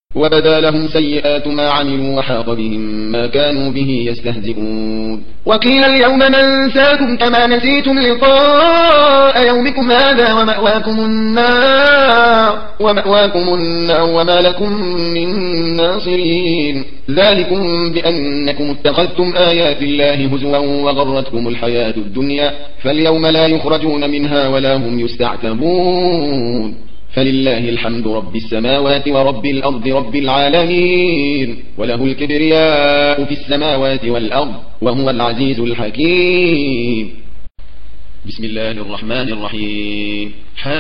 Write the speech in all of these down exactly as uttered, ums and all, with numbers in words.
وبدا لهم سيئات ما عملوا وحاق بهم ما كانوا به يستهزئون. وقيل اليوم ننساكم كما نسيتم لقاء يومكم هذا ومأواكم النار ومأواكم النار وما لكم من ناصرين. ذلكم بأنكم اتخذتم آيات الله هزوا وغرتكم الحياة الدنيا فاليوم لا يخرجون منها ولا هم يستعتبون. فلله الحمد رب السماوات ورب الأرض رب العالمين وله الكبرياء في السماوات والأرض وهو العزيز الحكيم. بسم الله الرحمن الرحيم.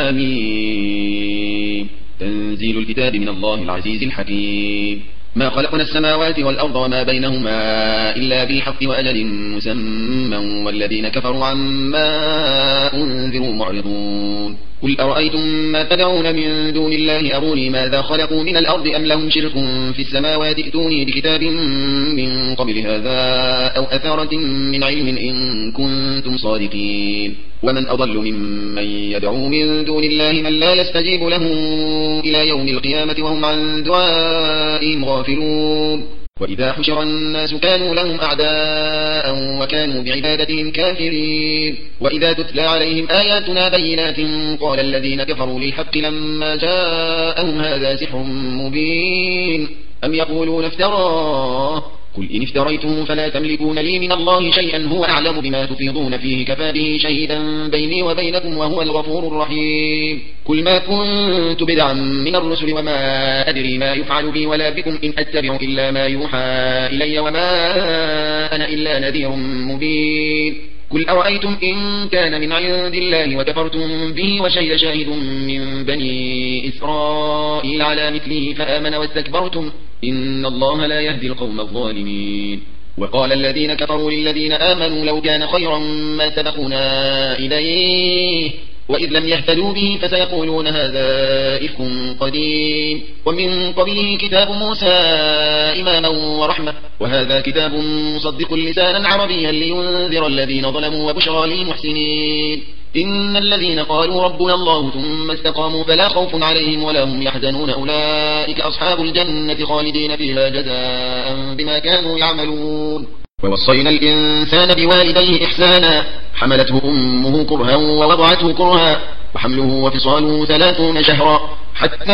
حميم. تنزيل الكتاب من الله العزيز الحكيم. ما خلقنا السماوات والأرض وما بينهما إلا بالحق وأجل مسمى والذين كفروا عما أنذروا معرضون. قل أرأيتم ما تدعون من دون الله أروني ماذا خلقوا من الأرض أم لهم شرك في السماوات ائتوني بكتاب من قبل هذا أو أثارة من علم إن كنتم صادقين. ومن أضل ممن يدعو من دون الله من لا يستجيب له إلى يوم القيامة وهم عن دعائهم غافلون. وإذا حشر الناس كانوا لهم أعداء وكانوا بعبادتهم كافرين. وإذا تتلى عليهم آياتنا بينات قال الذين كفروا للحق لما جاءهم هذا سحر مبين أم يقولون افتراه قل إن افتريته فلا تملكون لي من الله شيئا هو أعلم بما تفيضون فيه كفى به شهيدا بيني وبينكم وهو الغفور الرحيم. قل ما كنت بدعا من الرسل وما أدري ما يفعل بي ولا بكم إن أتبع إلا ما يوحى إلي وما أنا إلا نذير مبين. قل أرأيتم إن كان من عند الله وكفرتم به وشهد شاهد من بني إسرائيل على مثله فآمن واستكبرتم إن الله لا يهدي القوم الظالمين. وقال الذين كفروا للذين آمنوا لو كان خيرا ما سبقونا إليه وإذ لم يهتدوا به فسيقولون هذا إفك قديم ومن قبله كتاب موسى إماما ورحمة وهذا كتاب مصدق لسانا عربيا لينذر الذين ظلموا وبشرى للمحسنين. إن الذين قالوا ربنا الله ثم استقاموا فلا خوف عليهم ولا هم يحزنون أولئك أصحاب الجنة خالدين فيها جزاء بما كانوا يعملون. ووصينا الإنسان بوالديه إحسانا حملته أمه كرها ووضعته كرها وحمله وفصاله ثلاثون شهرا حتى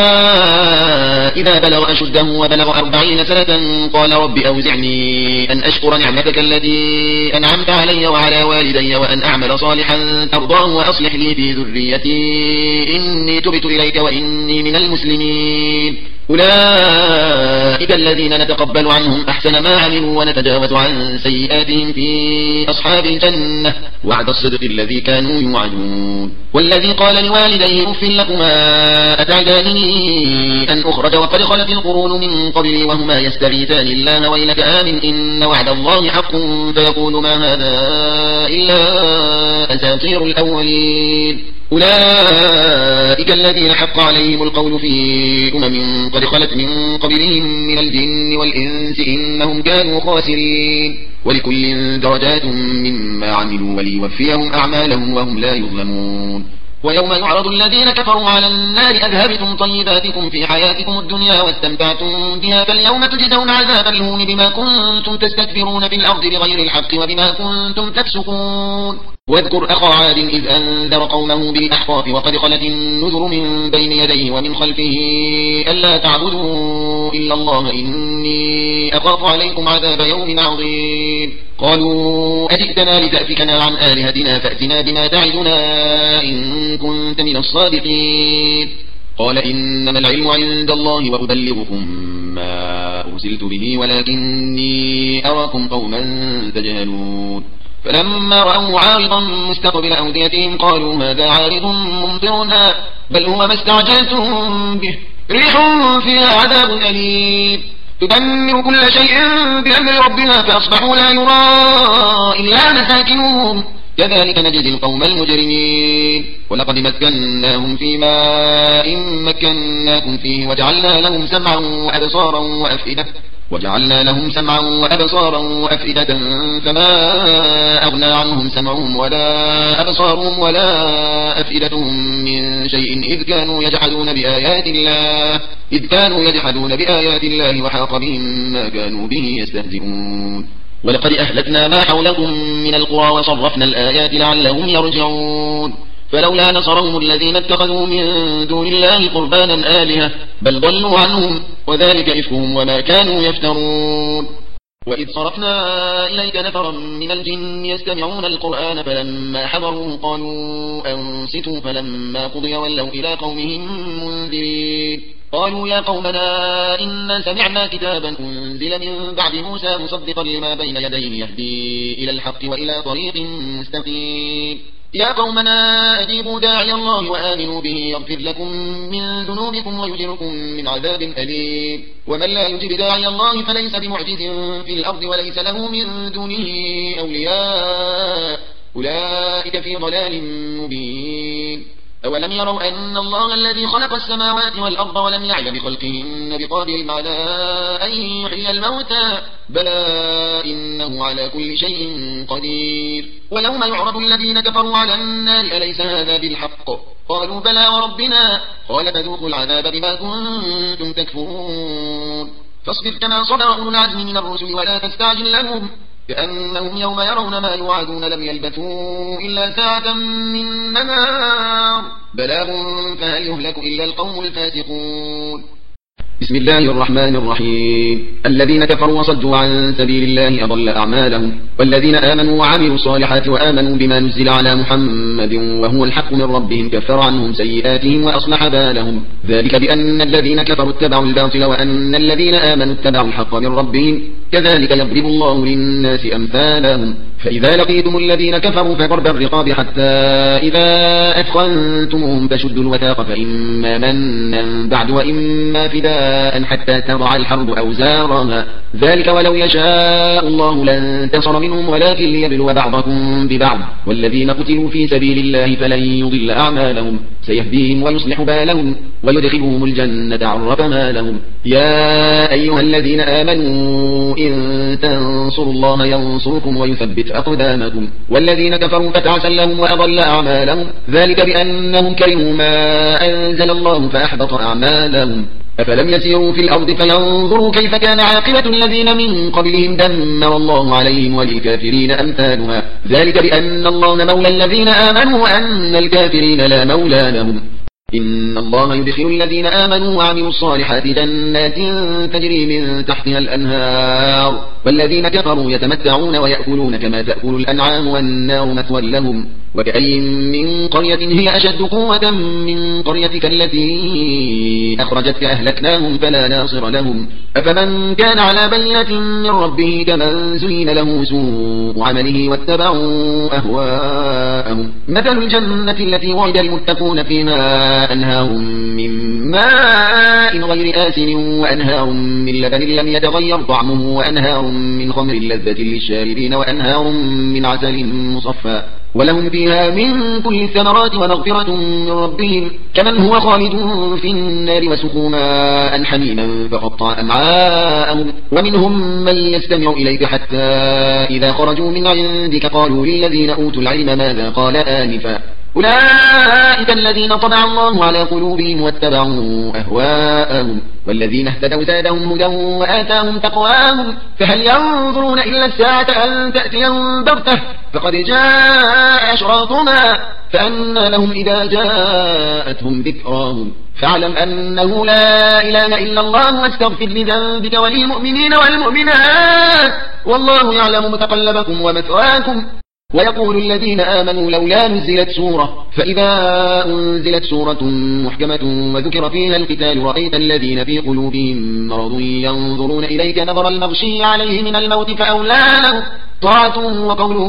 إذا بلغ أشده وبلغ أربعين سنة قال رب أوزعني أن أشكر نعمتك التي أنعمت علي وعلى والدي وأن أعمل صالحا ترضاه وأصلح لي في ذريتي إني تبت إليك وإني من المسلمين. أولئك الذين نتقبل عنهم أحسن ما عملوا ونتجاوز عن سيئاتهم في أصحاب الجنة وعد الصدق الذي كانوا يوعدون. والذي قال لوالديه أف لكما أتعدانني أن أخرج وقد خلت القرون من قبلي وهما يستغيثان الله ويلك آمن إن وعد الله حق فيقول ما هذا إلا أساطير الأولين. أولئك الذين حق عليهم القول في أمم قد خلت من قبلهم من الجن والإنس إنهم كانوا خاسرين. ولكل درجات مما عملوا وليوفيهم أعمالهم وهم لا يظلمون. ويوم يعرض الذين كفروا على النار أذهبتم طيباتكم في حياتكم الدنيا واستمتعتم بها فاليوم تجزون عذاب الهون بما كنتم تستكبرون في الأرض بغير الحق وبما كنتم تفسقون. واذكر أخا عاد إذ أنذر قومه بالأحقاف وقد خلت النذر من بين يديه ومن خلفه ألا تعبدوا إلا الله إني أخاف عليكم عذاب يوم عظيم. قالوا أجئتنا لتأفكنا عن آلهتنا فأتنا بما تعدنا إن كنت من الصادقين. قال إنما العلم عند الله وأبلغكم ما أرسلت به ولكني أراكم قوما تجهلون. فلما رأوا عارضا مستقبل أوديتهم قالوا هذا عارض ممطرنا بل هو ما استعجلتم به ريح فيها عذاب أليم تدمر كل شيء بأمر ربها فأصبحوا لا يرى إلا مساكنهم كذلك نجزي القوم المجرمين. ولقد مكناهم في ماء مكناكم فيه وجعلنا لهم سمعا وأبصارا وأفئدة وجعلنا لهم سمعا وأبصارا وأفئدة فما أغنى عنهم سمعهم ولا أبصارهم ولا أفئدتهم من شيء إذ كانوا يجحدون بآيات الله إذ كانوا يجحدون بآيات الله وحاق بهم ما كانوا به يستهزئون. ولقد أهلكنا ما حولكم من القرى وصرفنا الآيات لعلهم يرجعون. فلولا نصرهم الذين اتخذوا من دون الله قربانا آلهة بل ضلوا عنهم وذلك إفكهم وما كانوا يفترون. وإذ صرفنا إليك نفرا من الجن يستمعون القرآن فلما حضروه قالوا أنصتوا فلما قضي ولوا إلى قومهم منذرين. قالوا يا قومنا إنا سمعنا كتابا أنزل من بعد موسى مصدقا لما بين يديه يهدي إلى الحق وإلى طريق مستقيم. يا قومنا أجيبوا داعي الله وآمنوا به يغفر لكم من ذنوبكم ويجركم من عذاب أليم. ومن لا يجب داعي الله فليس بمعجز في الأرض وليس له من دونه أولياء أولئك في ضلال مبين. أولم يروا أن الله الذي خلق السماوات والأرض ولم يعي بخلقهن بقادر على أن يحيي الموتى بلى إنه على كل شيء قدير. ويوم يعرض الذين كفروا على النار أليس هذا بالحق قالوا بلى وربنا قال فذوقوا العذاب بما كنتم تكفرون. فاصبر كما صبر أولو العزم من الرسل ولا تستعجل لهم كأنهم يوم يرون ما يوعدون لم يلبثوا إلا ساعة من نهار بلاغ فهل يهلك إلا القوم الفاسقون. بسم الله الرحمن الرحيم. الذين كفروا وصدوا عن سبيل الله أضل أعمالهم والذين آمنوا وعملوا الصالحات وآمنوا بما نزل على محمد وهو الحق من ربهم كفر عنهم سيئاتهم وأصلح بالهم ذلك بأن الذين كفروا اتبعوا الباطل وأن الذين آمنوا اتبعوا الحق من ربهم كذلك يضرب الله للناس أمثالهم. فإذا لقيتم الذين كفروا فضرب الرقاب حتى إذا أثخنتموهم فشدوا الوثاق فإما منا بعد وإما فداء حتى تضع الحرب أوزارها ذلك ولو يشاء الله لانتصر منهم ولكن ليبلو بعضكم ببعض والذين قتلوا في سبيل الله فلن يضل أعمالهم سيهديهم ويصلح بالهم ويدخلهم الجنة عرفها لهم. يا أيها الذين آمنوا إن تنصروا الله ينصركم ويثبت أقدامكم والذين كفروا فتعسا لهم وأضل أعمالهم ذلك بأنهم كرهوا ما أنزل الله فأحبط أعمالهم. أفلم يسيروا في الأرض فينظروا كيف كان عاقبة الذين من قبلهم دمر الله عليهم وللكافرين أمثالها ذلك بأن الله مولى الذين آمنوا وأن الكافرين لا مولى لهم. إن الله يدخل الذين آمنوا وعملوا الصالحات جنات تجري من تحتها الأنهار والذين كفروا يتمتعون ويأكلون كما تأكل الأنعام والنار مثوى لهم. وكأي من قرية هي أشد قوة من قريتك التي أخرجتك أهلكناهم فلا ناصر لهم. أفمن كان على بينة من ربه كمن زين له سوء عمله واتبعوا أهواءهم. مثل الجنة التي وعد المتقون فيها أنهار من ماء غير آسن وأنهار من لبن لم يتغير طعمه وأنهار من خمر لذة للشاربين وأنهار من عسل مصفى ولهم فيها من كل الثمرات ومغفرة من ربهم كمن هو خالد في النار وسقوا ماء حميما فقطع أمعاءهم. ومنهم من يستمع إليك حتى إذا خرجوا من عندك قالوا للذين أوتوا العلم ماذا قال آنفا أولئك الذين طبع الله على قلوبهم واتبعوا أهواءهم والذين اهتدوا زادهم هدى وآتاهم تقواهم. فهل ينظرون إلا الساعة أن تأتيهم بغتة فقد جاء أشراطنا فأنى لهم إذا جاءتهم ذكراهم. فاعلم أنه لا إله إلا الله واستغفر لذنبك وللمؤمنين والمؤمنات والله يعلم متقلبكم ومثواكم. ويقول الذين آمنوا لولا نزلت سورة فإذا أنزلت سورة محكمة وذكر فيها القتال رأيت الذين في قلوبهم مرض ينظرون إليك نظر المغشي عليه من الموت فأولى لهم طاعة وقول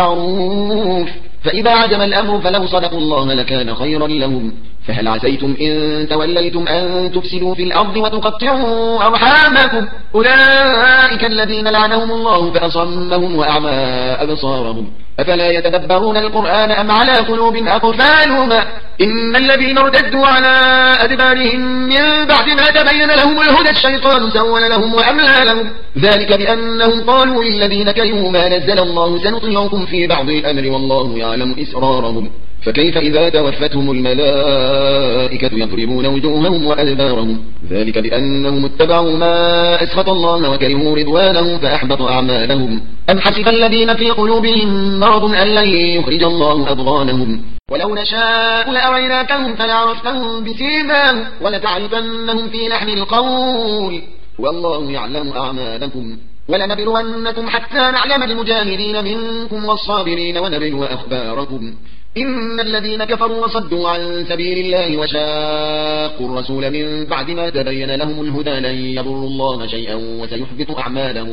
معروف. فإذا عجم الأمر فلو صدقوا الله لكان خيرا لهم. فهل عسيتم إن توليتم أن تفسدوا في الأرض وتقطعوا أرحامكم أولئك الذين لعنهم الله فأصمهم وأعمى أبصارهم أفلا يتدبرون القرآن أم على قلوب أقفالهما إن الذين ارتدوا على أدبارهم من بعد ما تبين لهم الهدى الشيطان سول لهم وأملى لهم ذلك بأنهم قالوا للذين كرهوا ما نزل الله سنطيعكم في بعض الأمر والله يعلم إسرارهم فكيف إذا توفتهم الملائكة يضربون وجوههم وأدبارهم ذلك بأنهم اتبعوا ما أسخط الله وكرهوا رضوانه فأحبط أعمالهم أم حسب الذين في قلوبهم مرض أن لن يخرج الله أضغانهم ولو نشاء لأريناكهم فلعرفتهم بسيماهم ولتعرفنهم في لحن القول والله يعلم أعمالكم ولنبلونكم حتى نعلم المجاهدين منكم والصابرين ونبلو أخباركم إن الذين كفروا وصدوا عن سبيل الله وشاقوا الرسول من بعد ما تبين لهم الهدى لن يضروا الله شيئا وسيحبط أعمالهم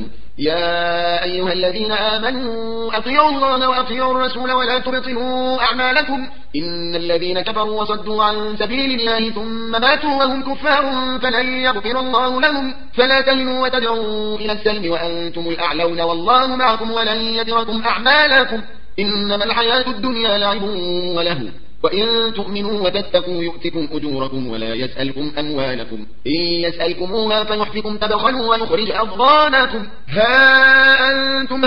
يا أيها الذين آمنوا أطيعوا الله وأطيعوا الرسول ولا تبطلوا أعمالكم إن الذين كفروا وصدوا عن سبيل الله ثم ماتوا وهم كفار فلن يغفر الله لهم فلا تهنوا وتدعوا إلى السلم وأنتم الأعلون والله معكم ولن يتركم أعمالكم إنما الحياة الدنيا لعب وله وإن تؤمنوا وتتقوا يؤتكم أجوركم ولا يسألكم أموالكم إن يسألكموها فيحفكم تبخلوا ويخرج أضغانكم ها أنتم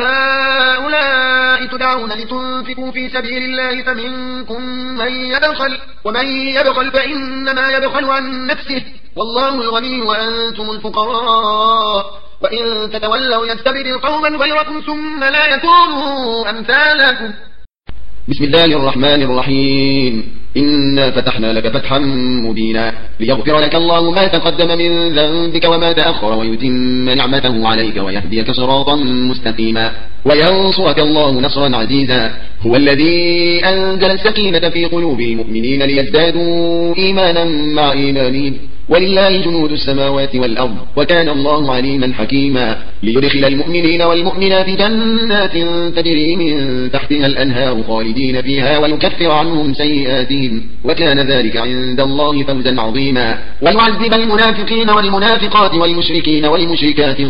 هؤلاء تدعون لتنفقوا في سبيل الله فمنكم من يبخل ومن يبخل فإنما يبخل عن نفسه والله الغني وأنتم الفقراء وإن تتولوا يستبدل قوما غيركم ثم لا يكونوا أمثالكم بسم الله الرحمن الرحيم إنا فتحنا لك فتحا مبينا ليغفر لك الله ما تقدم من ذنبك وما تأخر ويتم نعمته عليك ويهديك صراطا مستقيما وينصرك الله نصرا عزيزا هو الذي أنزل السكينة في قلوب المؤمنين ليزدادوا إيمانا مع إيمانهم ولله جنود السماوات والأرض وكان الله عليما حكيما ليدخل المؤمنين والمؤمنات جنات تجري من تحتها الأنهار خالدين فيها ويكفر عنهم سيئاتهم وكان ذلك عند الله فوزا عظيما ويعذب المنافقين والمنافقات والمشركين والمشركات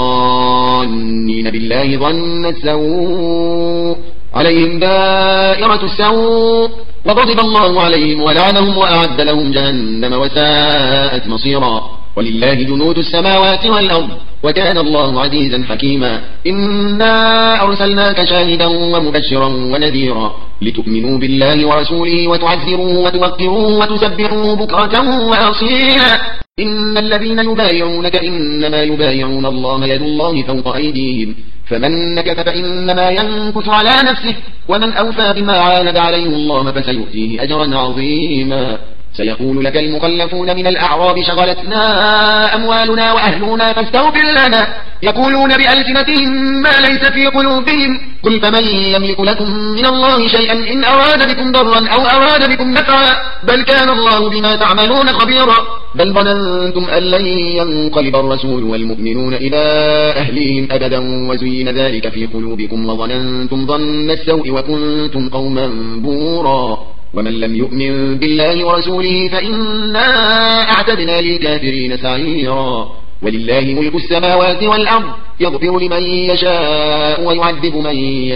الظانين بالله ظن السوء عليهم دائرة السوء وغضب الله عليهم ولعنهم وأعد لهم جهنم وساءت مصيرا ولله جنود السماوات والأرض وكان الله عزيزا حكيما إنا أرسلناك شاهدا ومبشرا ونذيرا لتؤمنوا بالله ورسوله وتعزروه وتوقروه وتسبحوه بكرة وأصيلا إن الذين يبايعونك إنما يبايعون الله يد الله فوق أيديهم فمن نكث فإنما ينكث على نفسه ومن أوفى بما عاهد عليه الله فسيؤتيه أجرا عظيما سيقول لك المخلفون من الأعراب شغلتنا أموالنا وأهلنا فاستغفر لنا يقولون بألسنتهم ما ليس في قلوبهم قل فمن يملك لكم من الله شيئا إن أراد بكم ضرا أو أراد بكم نفعا بل كان الله بما تعملون خبيرا بل ظننتم أن لن ينقلب الرسول والمؤمنون إلى أهليهم أبدا وزين ذلك في قلوبكم وظننتم ظن السوء وكنتم قوما بورا ومن لم يؤمن بالله ورسوله فإنا أعتدنا للكافرين سعيرا ولله ملك السماوات والأرض يغفر لمن يشاء ويعذب من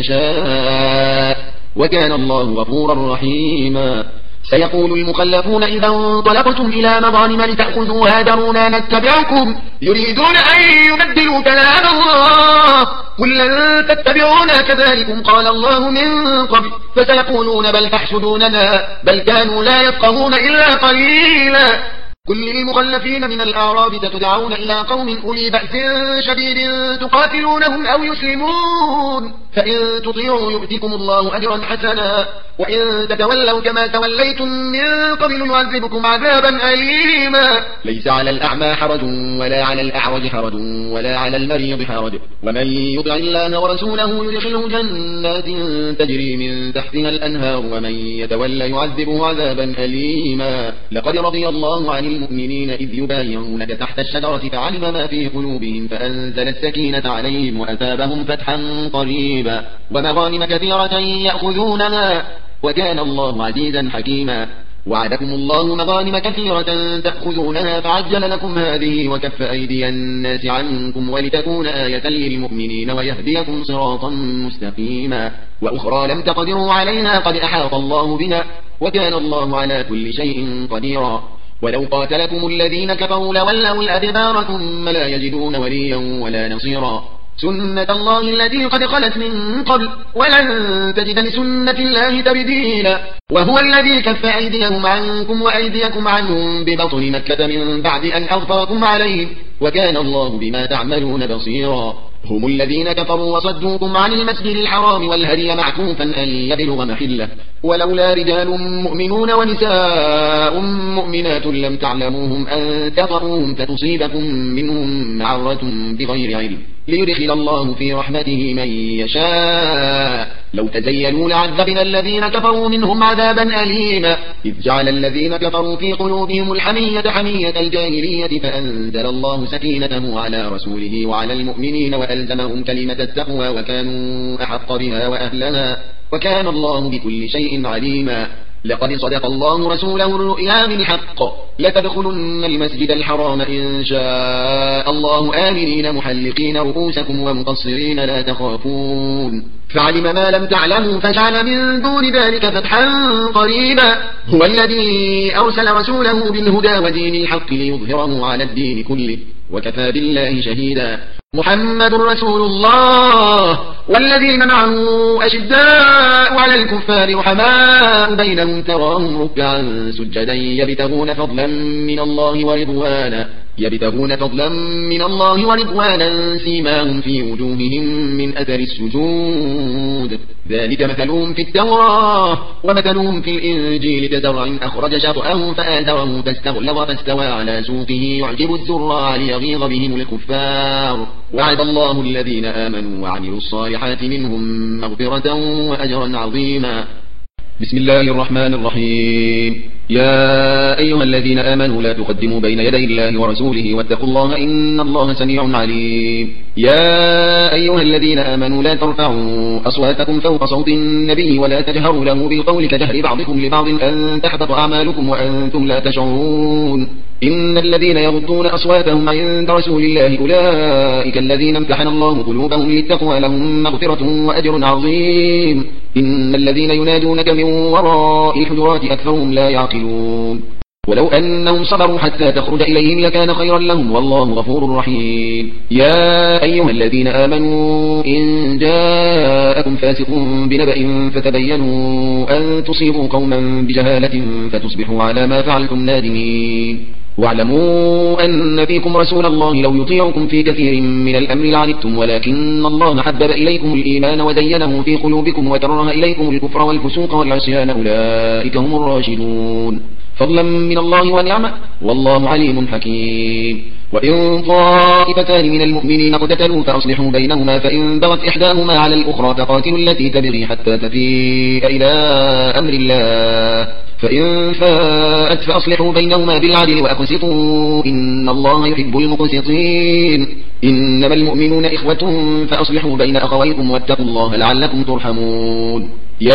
يشاء وكان الله غفورا رحيما سيقول المخلفون إذا انطلقتم إلى مغانم لتأخذوها ذرونا نتبعكم يريدون أن يبدلوا كلام الله قل لن تتبعونا كذلكم قال الله من قبل فسيقولون بل تحسدوننا بل كانوا لا يفقهون إلا قليلا كل المخلفين من الأعراب ستدعون إلى قوم أولي بأس شديد تقاتلونهم أو يسلمون فإن تطيعوا يؤتكم الله أجرا حسنا وإن تتولوا كما توليتم من قبل يعذبكم عذابا أليما ليس على الأعمى حرج ولا على الأعرج حرج ولا على المريض حرج ومن يطع الله ورسوله يدخله جنات تجري من تحتها الأنهار ومن يتولى يعذبه عذابا أليما لقد رضي الله عن المؤمنين إذ يبايعونك تحت الشجرة فعلم ما في قلوبهم فأنزل السكينة عليهم وأثابهم فتحا قريبا ومغانم كثيرة يأخذونها وكان الله عزيزا حكيما وعدكم الله مغانم كثيرة تأخذونها فعجل لكم هذه وكف أيدي الناس عنكم ولتكون آية للمؤمنين ويهديكم صراطا مستقيما وأخرى لم تقدروا عليها قد أحاط الله بها وكان الله على كل شيء قديرا ولو قاتلكم الذين كفروا لولوا الأدبار ثم لا يجدون وليا ولا نصيرا سنة الله التي قد خلت من قبل ولن تجد لسنة الله تبديلا وهو الذي كف أيديهم عنكم وأيديكم عنهم ببطن مكة من بعد أن أغفركم عليهم وكان الله بما تعملون بصيرا هم الذين كفروا وصدوكم عن المسجد الحرام والهدي معكوفا أن يبلغ محله ولولا رجال مؤمنون ونساء مؤمنات لم تعلموهم أن تطؤوهم فتصيبكم منهم معرة بغير علم ليدخل الله في رحمته من يشاء لو تزيلوا لعذبنا الذين كفروا منهم عذابا أليما إذ جعل الذين كفروا في قلوبهم الحمية حمية الجاهلية فأنزل الله سكينته على رسوله وعلى المؤمنين وألزمهم كلمة التقوى وكانوا أحق بها وأهلها وكان الله بكل شيء عليما لقد صدق الله رسوله الرؤيا بالحق لتدخلن المسجد الحرام إن شاء الله آمنين محلقين رؤوسكم ومقصرين لا تخافون فعلم ما لم تعلموا فجعل من دون ذلك فتحا قريبا هو الذي أرسل رسوله بالهدى ودين الحق ليظهره على الدين كله وكفى بالله شهيدا محمد رسول الله والذين معه أشداء على الكفار رحماء بينهم تراهم ركعا سجدا يبتغون فضلا من الله ورضوانا يبتغون فضلا من الله ورضوانا سيماهم في وجوههم من أثر السجود ذلك مثلهم في التوراة ومثلهم في الإنجيل كزرع أخرج شطأه فآزره فاستغلظ فاستوى على سوقه يعجب الزراع ليغيظ بهم الكفار وعد الله الذين آمنوا وعملوا الصالحات منهم مغفرة وأجرا عظيما بسم الله الرحمن الرحيم يا أيها الذين آمنوا لا تقدموا بين يدي الله ورسوله واتقوا الله إن الله سميع عليم يا أيها الذين آمنوا لا ترفعوا أصواتكم فوق صوت النبي ولا تجهروا له بالقول كجهر بعضكم لبعض أن تحبط أعمالكم وأنتم لا تشعرون إن الذين يغضون أصواتهم عند رسول الله أولئك الذين امتحن الله قلوبهم للتقوى لهم مغفرة وأجر عظيم إن الذين ينادونك من وراء الحجرات أكثرهم لا يعقلون ولو أنهم صبروا حتى تخرج إليهم لكان خيرا لهم والله غفور رحيم يا أيها الذين آمنوا إن جاءكم فاسق بنبأ فتبينوا أن تصيبوا قوما بجهالة فتصبحوا على ما فعلتم نادمين واعلموا أن فيكم رسول الله لو يطيعكم في كثير من الأمر لعنتم ولكن الله حبب إليكم الإيمان وزينه في قلوبكم وكره إليكم الكفر والفسوق والعصيان أولئك هم الراشدون فضلا من الله ونعمة والله عليم حكيم وإن طائفتان من المؤمنين اقتتلوا فأصلحوا بينهما فإن بغت إحداهما على الأخرى فقاتلوا التي تبغي حتى تفيء إلى أمر الله فإن فاءت فأصلحوا بينهما بالعدل وأقسطوا إن الله يحب المقسطين إنما المؤمنون إخوة فأصلحوا بين أخويكم واتقوا الله لعلكم ترحمون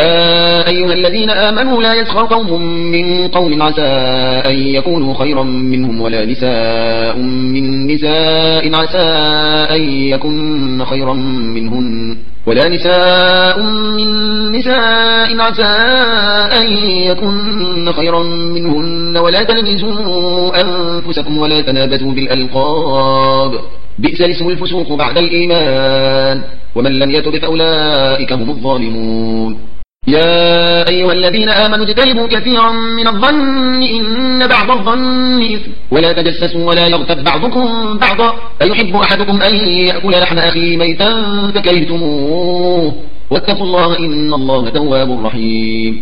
يا أيها الذين آمنوا لا يسخر قوم من قوم عسى أن يكونوا خيرا منهم ولا نساء من نساء عسى أن يكون خيرا منهن ولا نساء من نساء عسى أن يكون خيرا منهن ولا تلمزوا أنفسكم ولا تنابزوا بالألقاب بئس الاسم الفسوق بعد الإيمان ومن لم يتب فأولئك هم الظالمون يا أيها الذين آمنوا اجتنبوا كثيرا من الظن إن بعض الظن إثم ولا تجسسوا ولا يغتب بعضكم بعضا أيحب أحدكم أن يأكل لحم أخيه ميتا فكرهتموه واتقوا الله إن الله تواب رحيم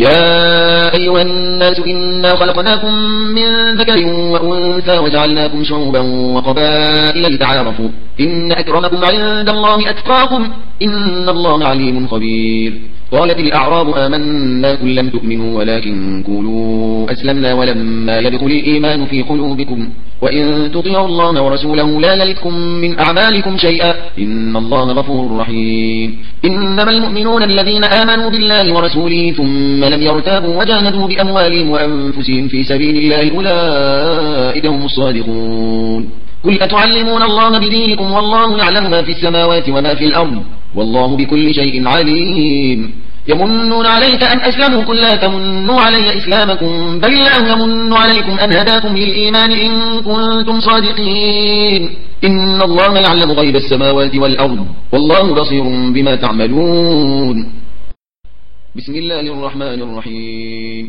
يا أيها الناس إنا خلقناكم من ذكر وأنثى وجعلناكم شعوبا وقبائل لتعارفوا إن أكرمكم عند الله أتقاكم إن الله عليم خبير قالت الأعراب آمنا قل لم تؤمنوا ولكن قولوا أسلمنا ولما يدخل الإيمان في قلوبكم وإن تطيعوا الله ورسوله لا يلدكم من أعمالكم شيئا إن الله غفور رحيم. إنما المؤمنون الذين آمنوا بالله ورسوله ثم لم يرتابوا وجاهدوا بأموالهم وأنفسهم في سبيل الله أولئك هم الصادقون. قل أتعلمون الله بدينكم والله يعلم ما في السماوات وما في الأرض والله بكل شيء عليم. يمنون عليك أن أسلموا قل لا تمنوا علي إسلامكم بل الله يمن عليكم أن هداكم للإيمان إن كنتم صادقين. إن الله يعلم غيب السماوات والأرض والله بصير بما تعملون. بسم الله الرحمن الرحيم.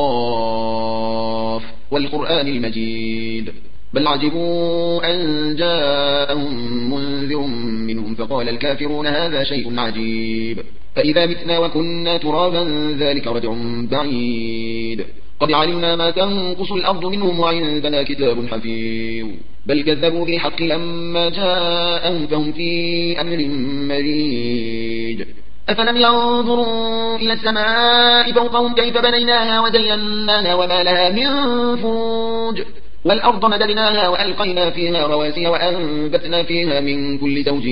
قاف والقرآن المجيد بل عجبوا أن جاءهم منذر منهم فقال الكافرون هذا شيء عجيب فإذا متنا وكنا ترابا ذلك رجع بعيد قد علمنا ما تنقص الأرض منهم وعندنا كتاب حفيظ بل كذبوا بالحق لما جاءهم فهم في أمر مريج. أفلم ينظروا إلى السماء فوقهم كيف بنيناها وزيناها وما لها من فوج والأرض مددناها وألقينا فيها رواسي وأنبتنا فيها من كل زوج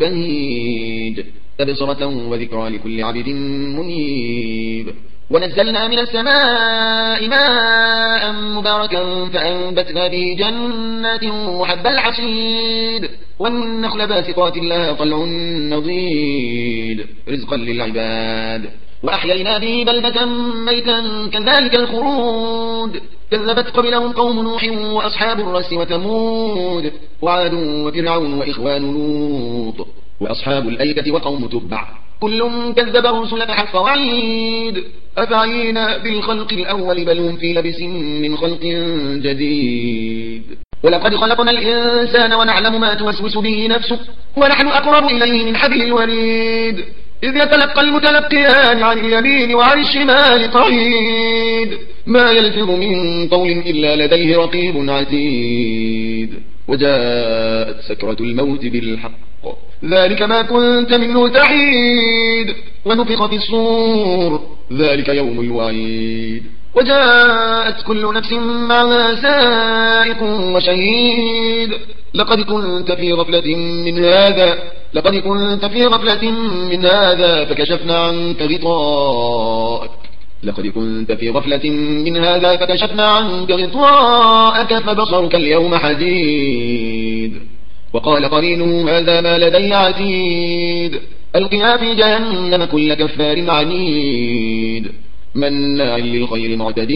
بهيج تبصرة وذكرى لكل عبد منيب. ونزلنا من السماء ماء مباركا فأنبتنا به جنات وحب الحصيد والنخل باسقات لها طلع نضيد رزقا للعباد وأحيينا به بلدة ميتا كذلك الخروج كذبت قبلهم قوم نوح وأصحاب الرس وثمود وعاد وفرعون وإخوان لوط وأصحاب الأيكة وقوم تبع كل كذب الرسل فحق وعيد أفعينا بالخلق الأول بل هم في لبس من خلق جديد. ولقد خلقنا الإنسان ونعلم ما توسوس به نفسه ونحن أقرب إليه من حبل الوريد إذ يتلقى المتلقيان عن اليمين وعن الشمال قعيد ما يلفظ من قول إلا لديه رقيب عتيد وجاءت سكرة الموت بالحق ذلك ما كنت منه تحيد ونفخ في الصور ذلك يوم الوعيد وجاءت كل نفس معها سائق وشهيد لقد كنت في غفلة من هذا لقد كنت في غفلة من هذا فكشفنا عنك غطاءك لقد كنت في غفلة من هذا فكشفنا عنك غطاءك فبصرك اليوم حديد. وقال قرينه هذا ما لدي عتيد ألقها في جهنم كل كفار عنيد مناع للخير معتد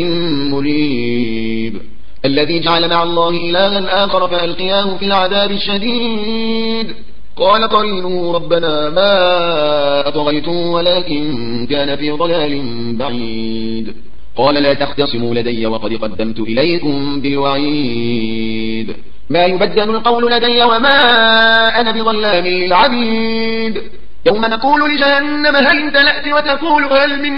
مريب الذي جعل مع الله إلها آخر فألقياه في العذاب الشديد. قال قرينه ربنا ما أطغيته ولكن كان في ضلال بعيد قال لا تختصموا لدي وقد قدمت إليكم بالوعيد ما يبدل القول لدي وما أنا بظلام للعبيد يوم نقول لجهنم هل امتلأت وتقول هل من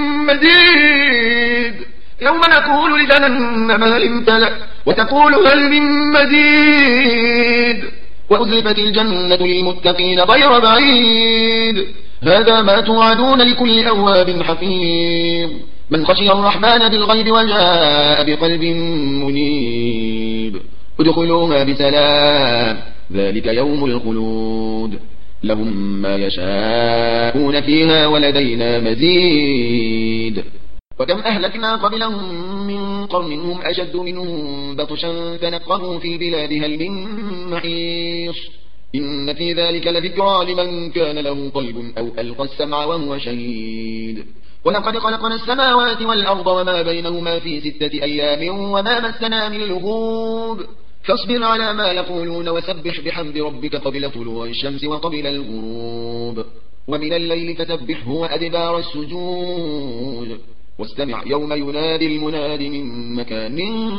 مزيد يوم نقول لجهنم هل امتلأت وتقول هل من مزيد وأزلفت الجنة للمتقين غير بعيد هذا ما توعدون لكل أواب حفيظ من خشي الرحمن بالغيب وجاء بقلب منيب ادخلوها بسلام ذلك يوم الخلود لهم ما يشاءون فيها ولدينا مزيد. وكم أهلكنا قبلهم من قرن هم أشد منهم بطشا فنقبوا في البلاد هل من محيص إن في ذلك لذكرى لمن كان له قلب أو ألقى السمع وهو شهيد. ولقد خلقنا السماوات والأرض وما بينهما في ستة أيام وما مسنا من لغوب فاصبر على ما يقولون وسبح بحمد ربك قبل طلوع الشمس وقبل الغروب ومن الليل فسبحه وأدبار السجود واستمع يوم ينادي المناد من مكان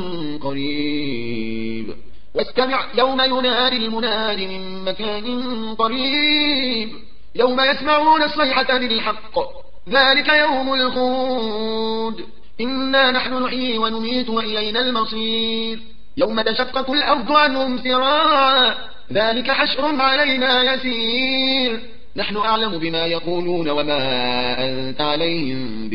قريب واستمع يوم ينادي المناد من مكان قريب يوم يسمعون الصيحة بالحق ذلك يوم الخلود إنا نحن نحيي ونميت وإلينا المصير يوم تشقق الأرض عنهم سراعا ذلك حشر علينا يسير نحن أعلم بما يقولون وما أنت عليهم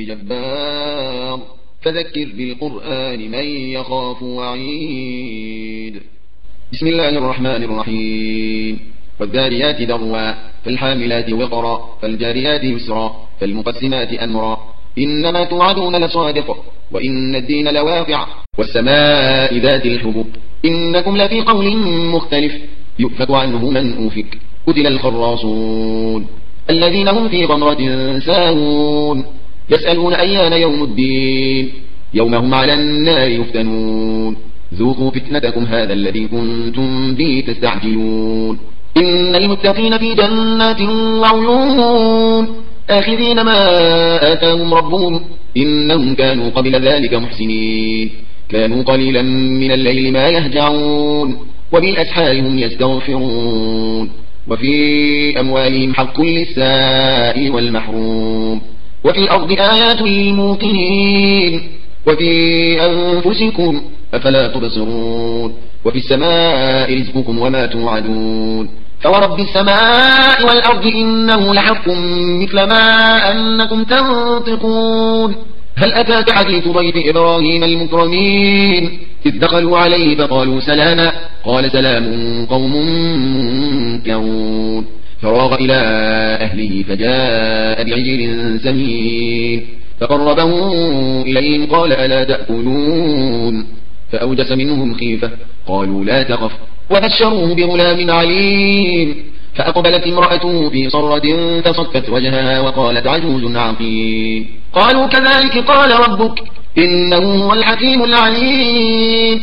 بجبار فذكر بالقرآن من يخاف وعيد. بسم الله الرحمن الرحيم والذاريات ذروا فالحاملات وقرا فالجاريات يسرا فالمقسمات أمرا إنما توعدون لصادق وإن الدين لواقع والسماء ذات الحبك إنكم لفي قول مختلف يؤفك عنه من أوفك قتل الخراصون الذين هم في غمرة ساهون يسألون أيان يوم الدين يوم هم على النار يفتنون ذوقوا فتنتكم هذا الذي كنتم به تستعجلون إن المتقين في جنات وعيون آخذين ما آتاهم ربهم إنهم كانوا قبل ذلك محسنين كانوا قليلا من الليل ما يهجعون وبالأسحار هم يستغفرون وفي أموالهم حق للسائل والمحروم وفي الأرض آيات للموقنين وفي أنفسكم أفلا تبصرون وفي السماء رزقكم وما توعدون فورب السماء والأرض إنه لحق مثل ما أنكم تنطقون هل أتاك حديث ضيف إبراهيم المكرمين إذ دخلوا عليه فقالوا سلاما قال سلام قوم منكرون فراغ إلى أهله فجاء بعجل سمين فقربه إليهم قال ألا تأكلون فأوجس منهم خيفة قالوا لا تخف وبشروه بغلام عليم فأقبلت امرأته في صرة فصكت وجهها وقالت عجوز عقيم قالوا كذلك قال ربك إنه هو الحكيم العليم